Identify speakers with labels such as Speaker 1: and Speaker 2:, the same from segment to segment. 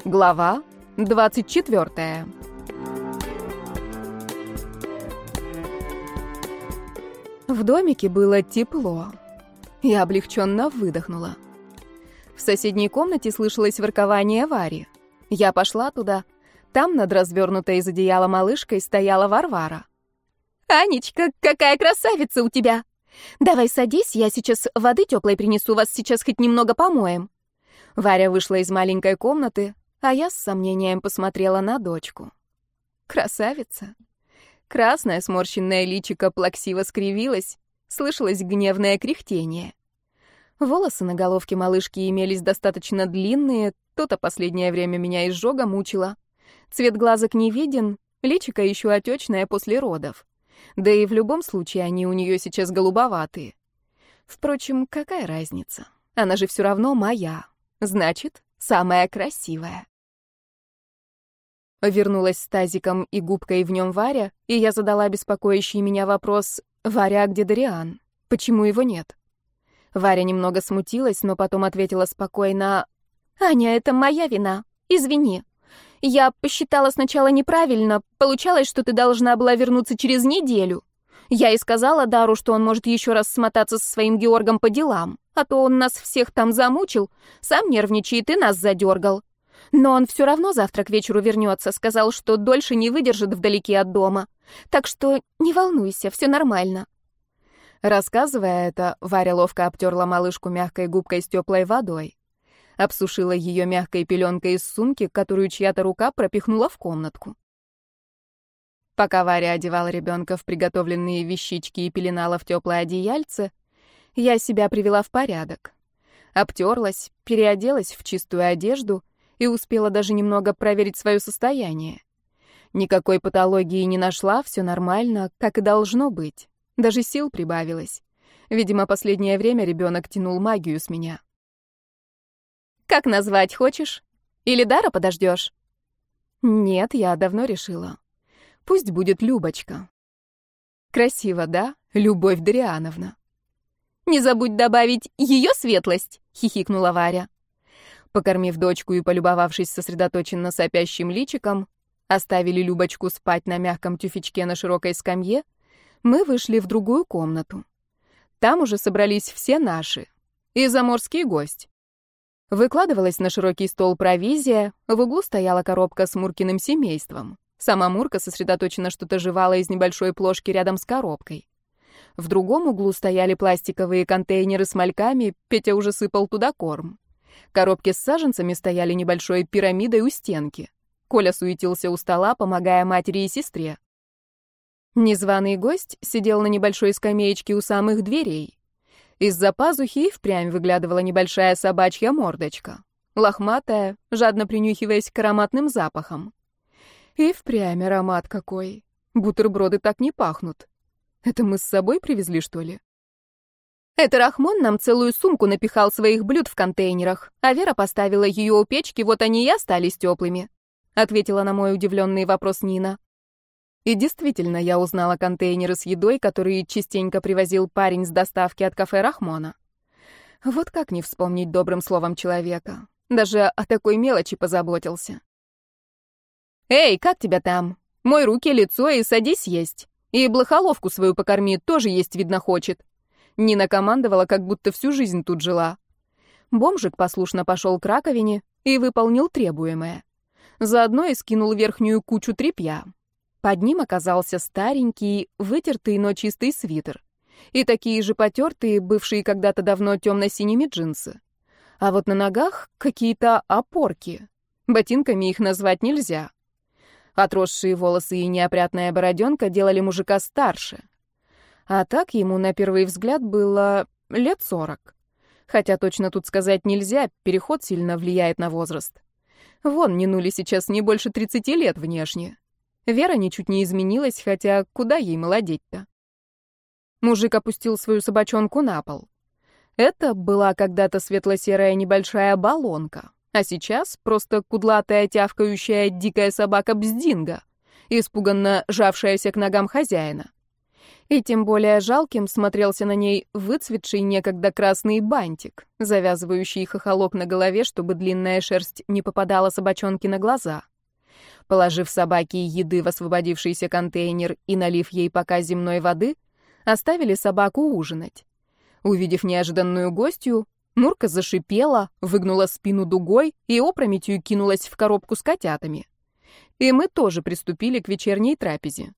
Speaker 1: Глава 24. В домике было тепло. Я облегченно выдохнула. В соседней комнате слышалось воркование Вари. Я пошла туда. Там над развернутой из одеяла малышкой стояла Варвара. «Анечка, какая красавица у тебя! Давай садись, я сейчас воды теплой принесу, вас сейчас хоть немного помоем». Варя вышла из маленькой комнаты, а я с сомнением посмотрела на дочку. Красавица. Красное сморщенное личико плаксиво скривилось, слышалось гневное кряхтение. Волосы на головке малышки имелись достаточно длинные, то-то последнее время меня изжога мучила. Цвет глазок не виден, личико еще отечное после родов. Да и в любом случае они у нее сейчас голубоватые. Впрочем, какая разница? Она же все равно моя. Значит, самая красивая. Вернулась с тазиком и губкой в нем Варя, и я задала беспокоящий меня вопрос: «Варя, а где Дариан? Почему его нет?» Варя немного смутилась, но потом ответила спокойно: «Аня, это моя вина. Извини. Я посчитала сначала неправильно. Получалось, что ты должна была вернуться через неделю. Я и сказала Дару, что он может еще раз смотаться со своим Георгом по делам, а то он нас всех там замучил, сам нервничает и нас задергал. Но он все равно завтра к вечеру вернется, сказал, что дольше не выдержит вдалеке от дома. Так что не волнуйся, все нормально». Рассказывая это, Варя ловко обтерла малышку мягкой губкой с теплой водой. Обсушила ее мягкой пеленкой из сумки, которую чья-то рука пропихнула в комнатку. Пока Варя одевала ребенка в приготовленные вещички и пеленала в теплое одеяльце, я себя привела в порядок. Обтерлась, переоделась в чистую одежду и успела даже немного проверить свое состояние. Никакой патологии не нашла, все нормально, как и должно быть. Даже сил прибавилось. Видимо, последнее время ребенок тянул магию с меня. «Как назвать хочешь? Или Дара подождешь?» «Нет, я давно решила. Пусть будет Любочка». «Красиво, да, Любовь Дариановна?» «Не забудь добавить ее светлость», — хихикнула Варя. Покормив дочку и полюбовавшись сосредоточенно сопящим личиком, оставили Любочку спать на мягком тюфячке на широкой скамье, мы вышли в другую комнату. Там уже собрались все наши. И заморский гость. Выкладывалась на широкий стол провизия, в углу стояла коробка с Муркиным семейством. Сама Мурка сосредоточенно что-то жевала из небольшой плошки рядом с коробкой. В другом углу стояли пластиковые контейнеры с мальками, Петя уже сыпал туда корм. Коробки с саженцами стояли небольшой пирамидой у стенки. Коля суетился у стола, помогая матери и сестре. Незваный гость сидел на небольшой скамеечке у самых дверей. Из-за пазухи и впрямь выглядывала небольшая собачья мордочка, лохматая, жадно принюхиваясь к ароматным запахам. И впрямь аромат какой. Бутерброды так не пахнут. Это мы с собой привезли, что ли? Это Рахмон нам целую сумку напихал своих блюд в контейнерах, а Вера поставила ее у печки, вот они и остались теплыми, ответила на мой удивленный вопрос Нина. И действительно, я узнала контейнеры с едой, которые частенько привозил парень с доставки от кафе Рахмона. Вот как не вспомнить добрым словом человека. Даже о такой мелочи позаботился. «Эй, как тебя там? Мой руки, лицо и садись есть. И блохоловку свою покорми, тоже есть, видно, хочет». Нина командовала, как будто всю жизнь тут жила. Бомжик послушно пошел к раковине и выполнил требуемое. Заодно и скинул верхнюю кучу тряпья. Под ним оказался старенький, вытертый, но чистый свитер. И такие же потертые, бывшие когда-то давно темно-синими джинсы. А вот на ногах какие-то опорки. Ботинками их назвать нельзя. Отросшие волосы и неопрятная бороденка делали мужика старше. А так ему на первый взгляд было лет 40. Хотя точно тут сказать нельзя, переход сильно влияет на возраст. Вон, Нинуле сейчас не больше 30 лет внешне. Вера ничуть не изменилась, хотя куда ей молодеть-то? Мужик опустил свою собачонку на пол. Это была когда-то светло-серая небольшая баллонка, а сейчас просто кудлатая тявкающая дикая собака Бздинга, испуганно жавшаяся к ногам хозяина. И тем более жалким смотрелся на ней выцветший некогда красный бантик, завязывающий хохолок на голове, чтобы длинная шерсть не попадала собачонке на глаза. Положив собаке еды в освободившийся контейнер и налив ей пока земной воды, оставили собаку ужинать. Увидев неожиданную гостью, Мурка зашипела, выгнула спину дугой и опрометью кинулась в коробку с котятами. И мы тоже приступили к вечерней трапезе.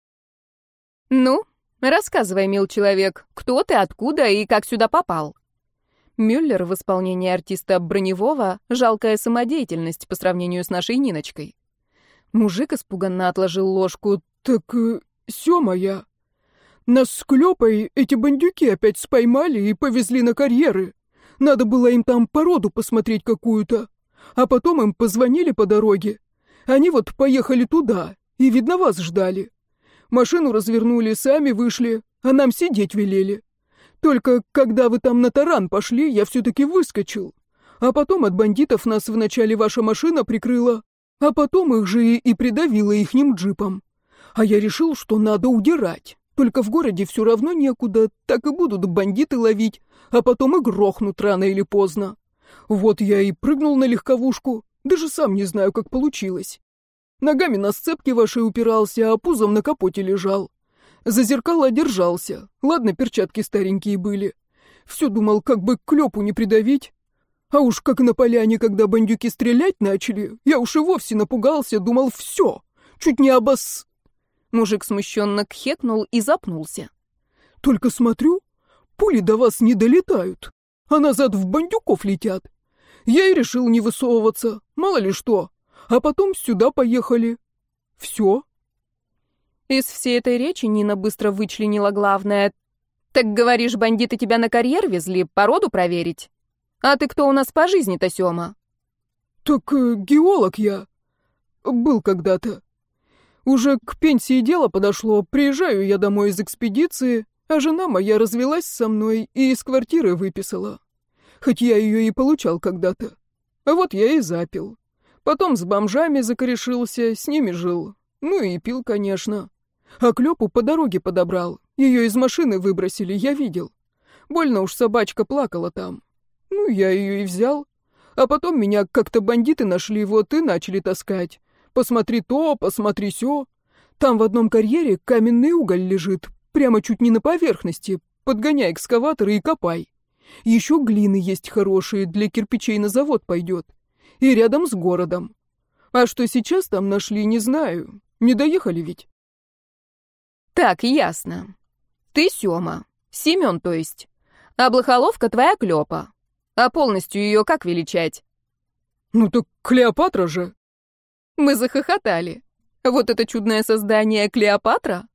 Speaker 1: «Ну, рассказывай, мил человек, кто ты, откуда и как сюда попал?» Мюллер в исполнении артиста Броневого — жалкая самодеятельность по сравнению с нашей Ниночкой. Мужик испуганно отложил ложку.
Speaker 2: «Так, Сёма я. Нас с Клёпой эти бандюки опять споймали и повезли на карьеры. Надо было им там породу посмотреть какую-то. А потом им позвонили по дороге. Они вот поехали туда и, видно, вас ждали. Машину развернули, сами вышли, а нам сидеть велели. Только когда вы там на таран пошли, я все-таки выскочил. А потом от бандитов нас вначале ваша машина прикрыла, а потом их же и придавило ихним джипом. А я решил, что надо удирать. Только в городе все равно некуда, так и будут бандиты ловить, а потом и грохнут рано или поздно. Вот я и прыгнул на легковушку, даже сам не знаю, как получилось. Ногами на сцепке вашей упирался, а пузом на капоте лежал. За зеркало держался, ладно, перчатки старенькие были. Все думал, как бы Клёпу не придавить. А уж как на поляне, когда бандюки стрелять начали, я уж и вовсе напугался, думал, все, чуть не обос...
Speaker 1: Мужик смущенно кхекнул и запнулся.
Speaker 2: Только смотрю, пули до вас не долетают, а назад в бандюков летят. Я и решил не высовываться, мало ли что. А потом сюда поехали. Все.
Speaker 1: Из всей этой речи Нина быстро вычленила главное. «Так, говоришь, бандиты тебя на карьер везли, породу проверить? А ты кто у нас по жизни-то, Сёма?»
Speaker 2: «Так геолог я. Был когда-то. Уже к пенсии дело подошло, приезжаю я домой из экспедиции, а жена моя развелась со мной и из квартиры выписала. Хоть я ее и получал когда-то. А вот я и запил. Потом с бомжами закорешился, с ними жил. Ну и пил, конечно. А Клёпу по дороге подобрал. Ее из машины выбросили, я видел. Больно уж собачка плакала там. Ну, я ее и взял. А потом меня как-то бандиты нашли, вот и начали таскать. Посмотри то, посмотри сё. Там в одном карьере каменный уголь лежит, прямо чуть не на поверхности. Подгоняй экскаватор и копай. Еще глины есть хорошие, для кирпичей на завод пойдет. И рядом с городом. А что сейчас там нашли, не знаю. Не доехали ведь.
Speaker 1: Так, ясно. Ты Сёма. Семён, то есть. А Блохоловка твоя Клёпа. А полностью ее как величать?
Speaker 2: Ну так Клеопатра же.
Speaker 1: Мы захохотали. Вот это чудное создание Клеопатра?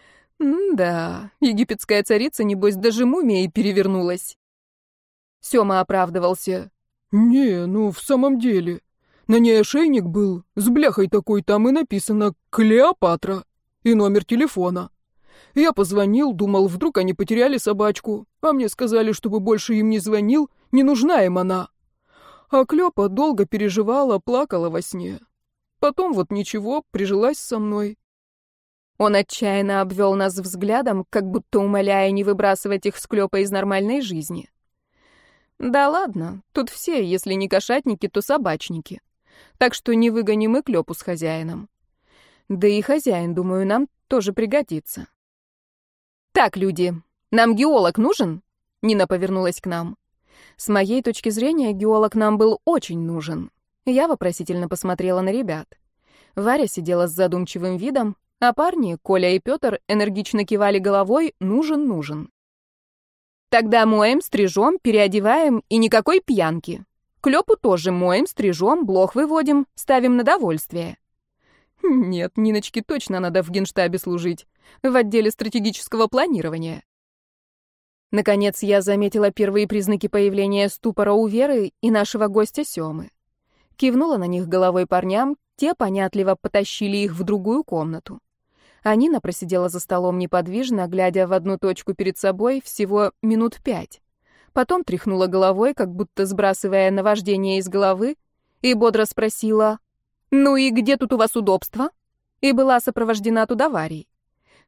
Speaker 1: Да, египетская царица, небось, даже мумией перевернулась. Сёма оправдывался.
Speaker 2: Не, ну в самом деле. На ней ошейник был, с бляхой такой, там и написано «Клеопатра» и номер телефона. Я позвонил, думал, вдруг они потеряли собачку, а мне сказали, чтобы больше им не звонил, не нужна им она. А Клёпа долго переживала, плакала во сне. Потом вот ничего, прижилась со мной.
Speaker 1: Он отчаянно обвел нас взглядом, как будто умоляя не выбрасывать их с Клёпой из нормальной жизни. Да ладно, тут все, если не кошатники, то собачники. Так что не выгоним и Клёпу с хозяином. Да и хозяин, думаю, нам тоже пригодится. Так, люди, нам геолог нужен? Нина повернулась к нам. С моей точки зрения, геолог нам был очень нужен. Я вопросительно посмотрела на ребят. Варя сидела с задумчивым видом, а парни, Коля и Пётр, энергично кивали головой «нужен, нужен». Тогда моем, стрижем, переодеваем и никакой пьянки. Клёпу тоже моем, стрижем, блох выводим, ставим на довольствие. Нет, Ниночке точно надо в Генштабе служить, в отделе стратегического планирования. Наконец я заметила первые признаки появления ступора у Веры и нашего гостя Сёмы. Кивнула на них головой парням, те понятливо потащили их в другую комнату. А Нина просидела за столом неподвижно, глядя в одну точку перед собой всего минут 5. Потом тряхнула головой, как будто сбрасывая наваждение из головы, и бодро спросила: «Ну и где тут у вас удобство?» И была сопровождена туда Варей.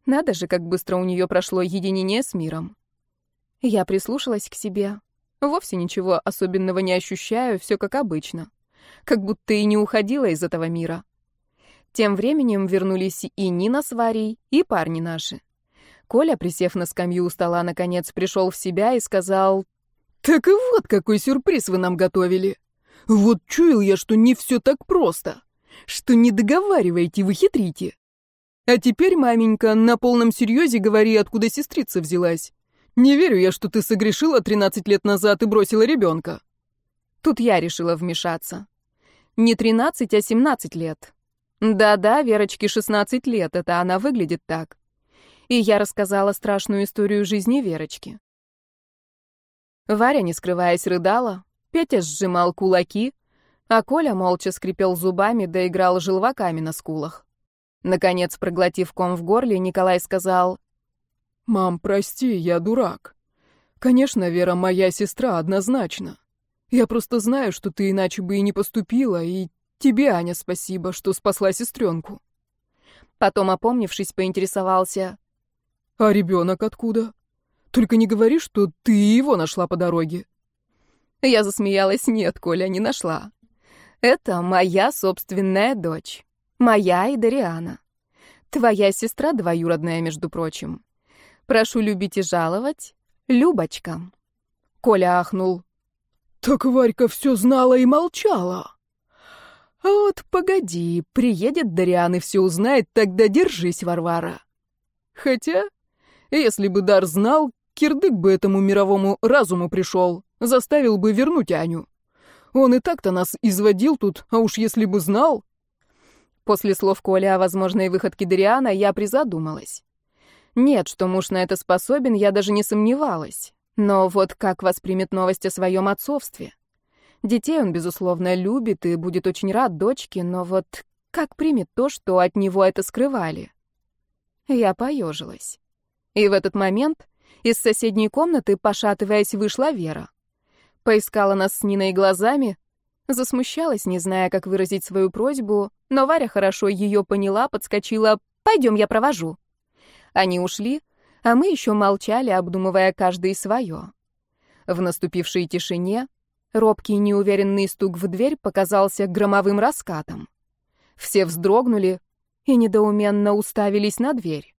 Speaker 1: Надо же, как быстро у нее прошло единение с миром. Я прислушалась к себе. Вовсе ничего особенного не ощущаю, все как обычно. Как будто и не уходила из этого мира. Тем временем вернулись и Нина с Варей, и парни наши. Коля, присев на скамью у стола, наконец пришел в себя и сказал:
Speaker 2: «Так и вот какой сюрприз вы нам готовили. Вот чуял я, что не все так просто, что не договариваете, вы хитрите. А теперь, маменька, на полном серьезе говори, откуда сестрица взялась. Не верю я, что ты согрешила 13 лет назад и бросила ребенка».
Speaker 1: Тут я решила вмешаться. Не 13, а 17 лет. Да-да, Верочке 16 лет, это она выглядит так. И я рассказала страшную историю жизни Верочки. Варя, не скрываясь, рыдала, Петя сжимал кулаки, а Коля молча скрипел зубами да играл желваками на скулах. Наконец, проглотив ком в горле, Николай сказал:
Speaker 2: «Мам, прости, я дурак. Конечно, Вера моя сестра, однозначно. Я просто знаю, что ты иначе бы и не поступила, и тебе, Аня, спасибо, что спасла сестренку».
Speaker 1: Потом, опомнившись, поинтересовался:
Speaker 2: «А ребенок откуда? Только не говори, что ты его нашла по дороге».
Speaker 1: Я засмеялась: «Нет, Коля, не нашла. Это моя собственная дочь. Моя и Дариана. Твоя сестра двоюродная, между прочим. Прошу любить и жаловать, Любочка». Коля ахнул:
Speaker 2: «Так Варька все знала и молчала».
Speaker 1: «А вот погоди, приедет Дариан и все узнает, тогда держись, Варвара».
Speaker 2: Хотя, если бы Дар знал, кирдык бы этому мировому разуму пришел, заставил бы вернуть Аню. Он и так-то нас изводил тут, а уж если бы знал...
Speaker 1: После слов Коли о возможной выходке Дариана я призадумалась. Нет, что муж на это способен, я даже не сомневалась. Но вот как воспримет новость о своем отцовстве? Детей он, безусловно, любит и будет очень рад дочке, но вот как примет то, что от него это скрывали? Я поежилась. И в этот момент из соседней комнаты, пошатываясь, вышла Вера. Поискала нас с Ниной глазами, засмущалась, не зная, как выразить свою просьбу, но Варя хорошо ее поняла, подскочила: «Пойдем, я провожу». Они ушли, а мы еще молчали, обдумывая каждый свое. В наступившей тишине робкий неуверенный стук в дверь показался громовым раскатом. Все вздрогнули и недоуменно уставились на дверь.